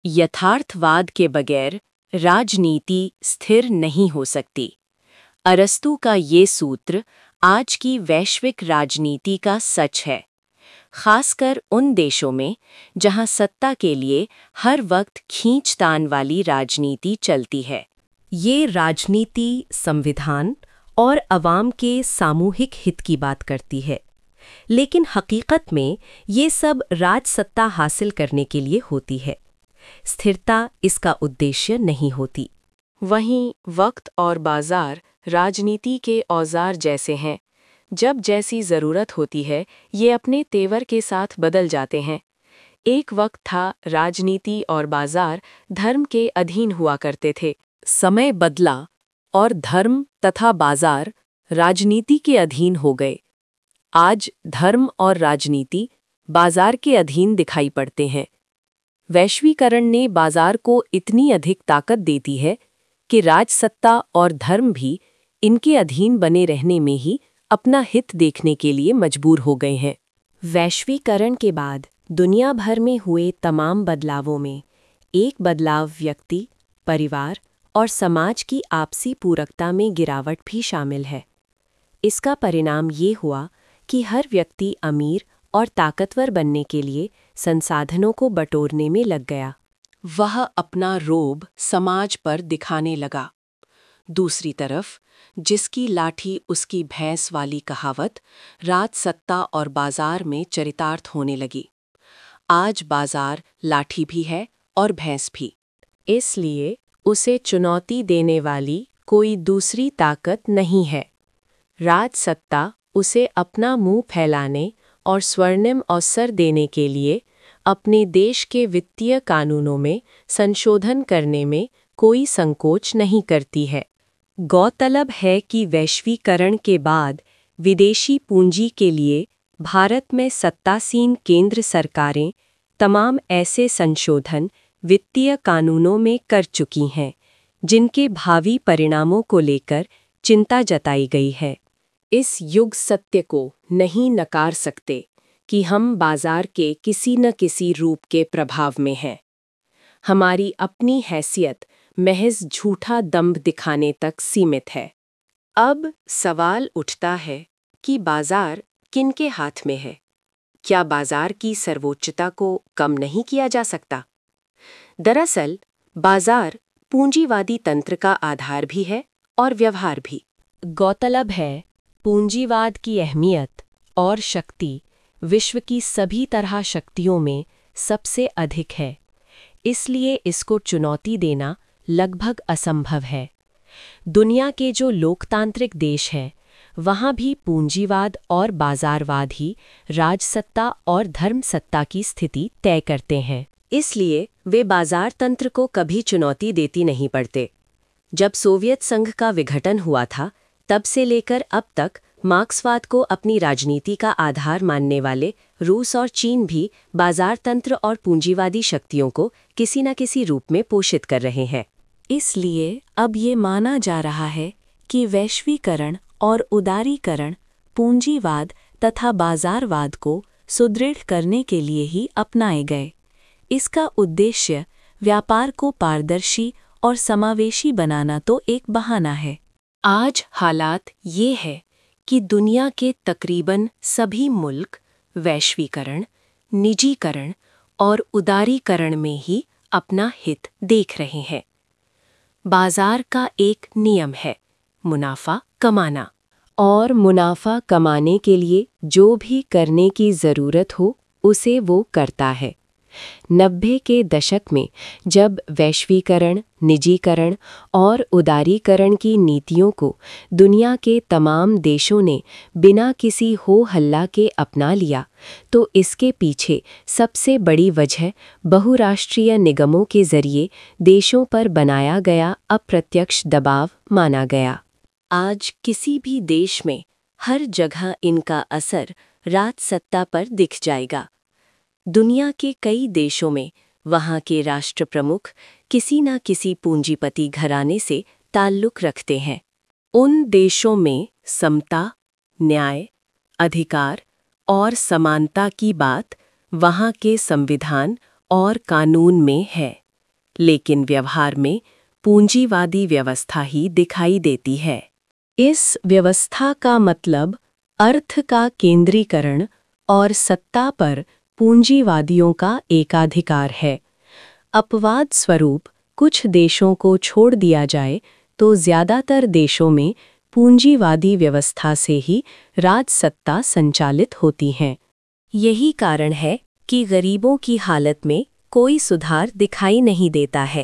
यथार्थवाद के बगैर राजनीति स्थिर नहीं हो सकती। अरस्तू का ये सूत्र आज की वैश्विक राजनीति का सच है, खासकर उन देशों में जहां सत्ता के लिए हर वक्त खींचतान वाली राजनीति चलती है। ये राजनीति संविधान और अवाम के सामूहिक हित की बात करती है, लेकिन हकीकत में ये सब राजसत्ता हासिल करने के लिए होती है। स्थिरता इसका उद्देश्य नहीं होती। वहीं वक्त और बाजार राजनीति के औजार जैसे हैं, जब जैसी ज़रूरत होती है ये अपने तेवर के साथ बदल जाते हैं। एक वक्त था राजनीति और बाजार धर्म के अधीन हुआ करते थे। समय बदला और धर्म तथा बाजार राजनीति के अधीन हो गए। आज धर्म और राजनीति बाजार के अधीन दिखाई पड़ते हैं। वैश्वीकरण ने बाजार को इतनी अधिक ताकत देती है कि राजसत्ता और धर्म भी इनके अधीन बने रहने में ही अपना हित देखने के लिए मजबूर हो गए हैं। वैश्वीकरण के बाद दुनिया भर में हुए तमाम बदलावों में एक बदलाव व्यक्ति, परिवार और समाज की आपसी पूरकता में गिरावट भी शामिल है। इसका परिणाम ये हुआ कि हर व्यक्ति अमीर और ताकतवर बनने के लिए संसाधनों को बटोरने में लग गया। वह अपना रोब समाज पर दिखाने लगा। दूसरी तरफ जिसकी लाठी उसकी भैंस वाली कहावत राजसत्ता और बाजार में चरितार्थ होने लगी। आज बाजार लाठी भी है और भैंस भी। इसलिए उसे चुनौती देने वाली कोई दूसरी ताकत नहीं है। राजसत्ता उसे अपना मुंह फैलाने और स्वर्णिम अवसर देने के लिए अपने देश के वित्तीय कानूनों में संशोधन करने में कोई संकोच नहीं करती है। गौरतलब है कि वैश्वीकरण के बाद विदेशी पूंजी के लिए भारत में सत्तासीन केंद्र सरकारें तमाम ऐसे संशोधन वित्तीय कानूनों में कर चुकी हैं जिनके भावी परिणामों को लेकर चिंता जताई गई है। इस युग सत्य को नहीं नकार सकते कि हम बाजार के किसी न किसी रूप के प्रभाव में हैं। हमारी अपनी हैसियत महज झूठा दंभ दिखाने तक सीमित है। अब सवाल उठता है कि बाजार किनके हाथ में है? क्या बाजार की सर्वोच्चता को कम नहीं किया जा सकता? दरअसल बाजार पूंजीवादी तंत्र का आधार भी है और व्यवहार भी। गौरतलब है, पूंजीवाद की अहमियत और शक्ति विश्व की सभी तरह शक्तियों में सबसे अधिक है, इसलिए इसको चुनौती देना लगभग असंभव है। दुनिया के जो लोकतांत्रिक देश हैं, वहाँ भी पूंजीवाद और बाजारवाद ही राजसत्ता और धर्मसत्ता की स्थिति तय करते हैं। इसलिए वे बाजार तंत्र को कभी चुनौती देती नहीं पड़ते। जब सोवियत संघ का विघटन हुआ था, तब से लेकर अब तक मार्क्सवाद को अपनी राजनीति का आधार मानने वाले रूस और चीन भी बाजार तंत्र और पूंजीवादी शक्तियों को किसी न किसी रूप में पोषित कर रहे हैं। इसलिए अब ये माना जा रहा है कि वैश्वीकरण और उदारीकरण पूंजीवाद तथा बाजारवाद को सुदृढ़ करने के लिए ही अपनाए गए। इसका उद्देश्य व्यापार को पारदर्शी और समावेशी बनाना तो एक बहाना है। आज हालात ये है कि दुनिया के तकरीबन सभी मुल्क वैश्वीकरण, निजीकरण और उदारीकरण में ही अपना हित देख रहे हैं। बाजार का एक नियम है, मुनाफा कमाना, और मुनाफा कमाने के लिए जो भी करने की ज़रूरत हो उसे वो करता है। 90 के दशक में जब वैश्वीकरण, निजीकरण और उदारीकरण की नीतियों को दुनिया के तमाम देशों ने बिना किसी हो हल्ला के अपना लिया, तो इसके पीछे सबसे बड़ी वजह बहुराष्ट्रीय निगमों के जरिए देशों पर बनाया गया अप्रत्यक्ष दबाव माना गया। आज किसी भी देश में हर जगह इनका असर राजसत्ता पर दिख जाएगा। दुनिया के कई देशों में वहाँ के राष्ट्र प्रमुख किसी न किसी पूंजीपति घराने से ताल्लुक़ रखते हैं। उन देशों में समता, न्याय, अधिकार और समानता की बात वहाँ के संविधान और कानून में है। लेकिन व्यवहार में पूंजीवादी व्यवस्था ही दिखाई देती है। इस व्यवस्था का मतलब अर्थ का केंद्रीकरण और सत्ता पर पूंजीवादियों का एकाधिकार है। अपवाद स्वरूप कुछ देशों को छोड़ दिया जाए तो ज़्यादातर देशों में पूंजीवादी व्यवस्था से ही राजसत्ता संचालित होती है। यही कारण है कि गरीबों की हालत में कोई सुधार दिखाई नहीं देता है।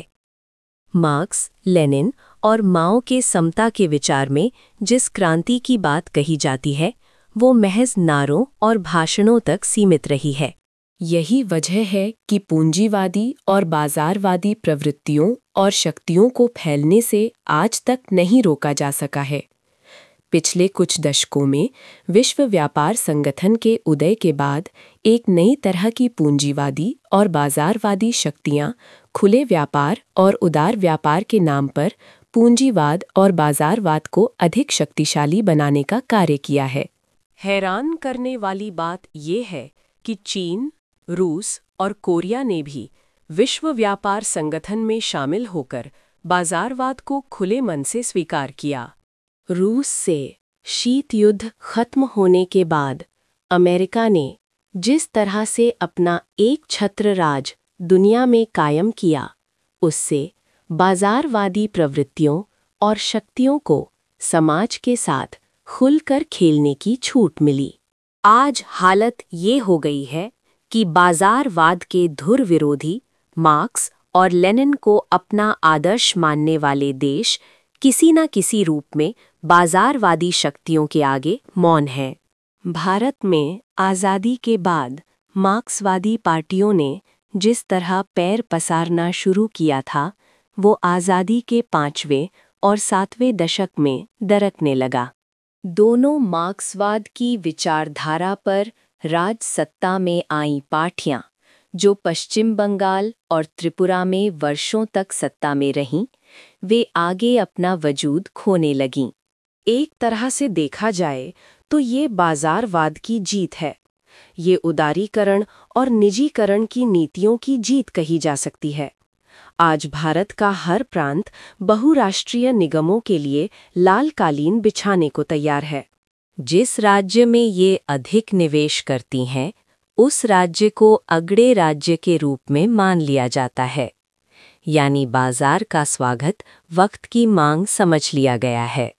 मार्क्स, लेनिन और माओ के समता के विचार में जिस क्रांति की बात कही जाती है वो महज नारों और भाषणों तक सीमित रही है। यही वजह है कि पूंजीवादी और बाजारवादी प्रवृत्तियों और शक्तियों को फैलने से आज तक नहीं रोका जा सका है। पिछले कुछ दशकों में विश्व व्यापार संगठन के उदय के बाद एक नई तरह की पूंजीवादी और बाजारवादी शक्तियां खुले व्यापार और उदार व्यापार के नाम पर पूंजीवाद और बाजारवाद को अधिक शक्तिशाली बनाने का कार्य किया है। हैरान करने वाली बात ये है कि चीन, रूस और कोरिया ने भी विश्व व्यापार संगठन में शामिल होकर बाजारवाद को खुले मन से स्वीकार किया। रूस से शीत युद्ध खत्म होने के बाद अमेरिका ने जिस तरह से अपना एक छत्र राज दुनिया में कायम किया, उससे बाजारवादी प्रवृत्तियों और शक्तियों को समाज के साथ खुलकर खेलने की छूट मिली। आज हालत ये हो गई है कि बाजारवाद के धुर विरोधी मार्क्स और लेनिन को अपना आदर्श मानने वाले देश किसी न किसी रूप में बाजारवादी शक्तियों के आगे मौन हैं। भारत में आज़ादी के बाद मार्क्सवादी पार्टियों ने जिस तरह पैर पसारना शुरू किया था, वो आज़ादी के 5वें और 7वें दशक में दरकने लगा। दोनों मार्क्सवाद की विचारधारा पर राजसत्ता में आई पार्टियां, जो पश्चिम बंगाल और त्रिपुरा में वर्षों तक सत्ता में रहीं, वे आगे अपना वजूद खोने लगीं। एक तरह से देखा जाए तो ये बाजारवाद की जीत है। ये उदारीकरण और निजीकरण की नीतियों की जीत कही जा सकती है। आज भारत का हर प्रांत बहुराष्ट्रीय निगमों के लिए लाल कालीन बिछाने को तैयार है। जिस राज्य में ये अधिक निवेश करती हैं, उस राज्य को अगड़े राज्य के रूप में मान लिया जाता है। यानी बाजार का स्वागत वक्त की मांग समझ लिया गया है।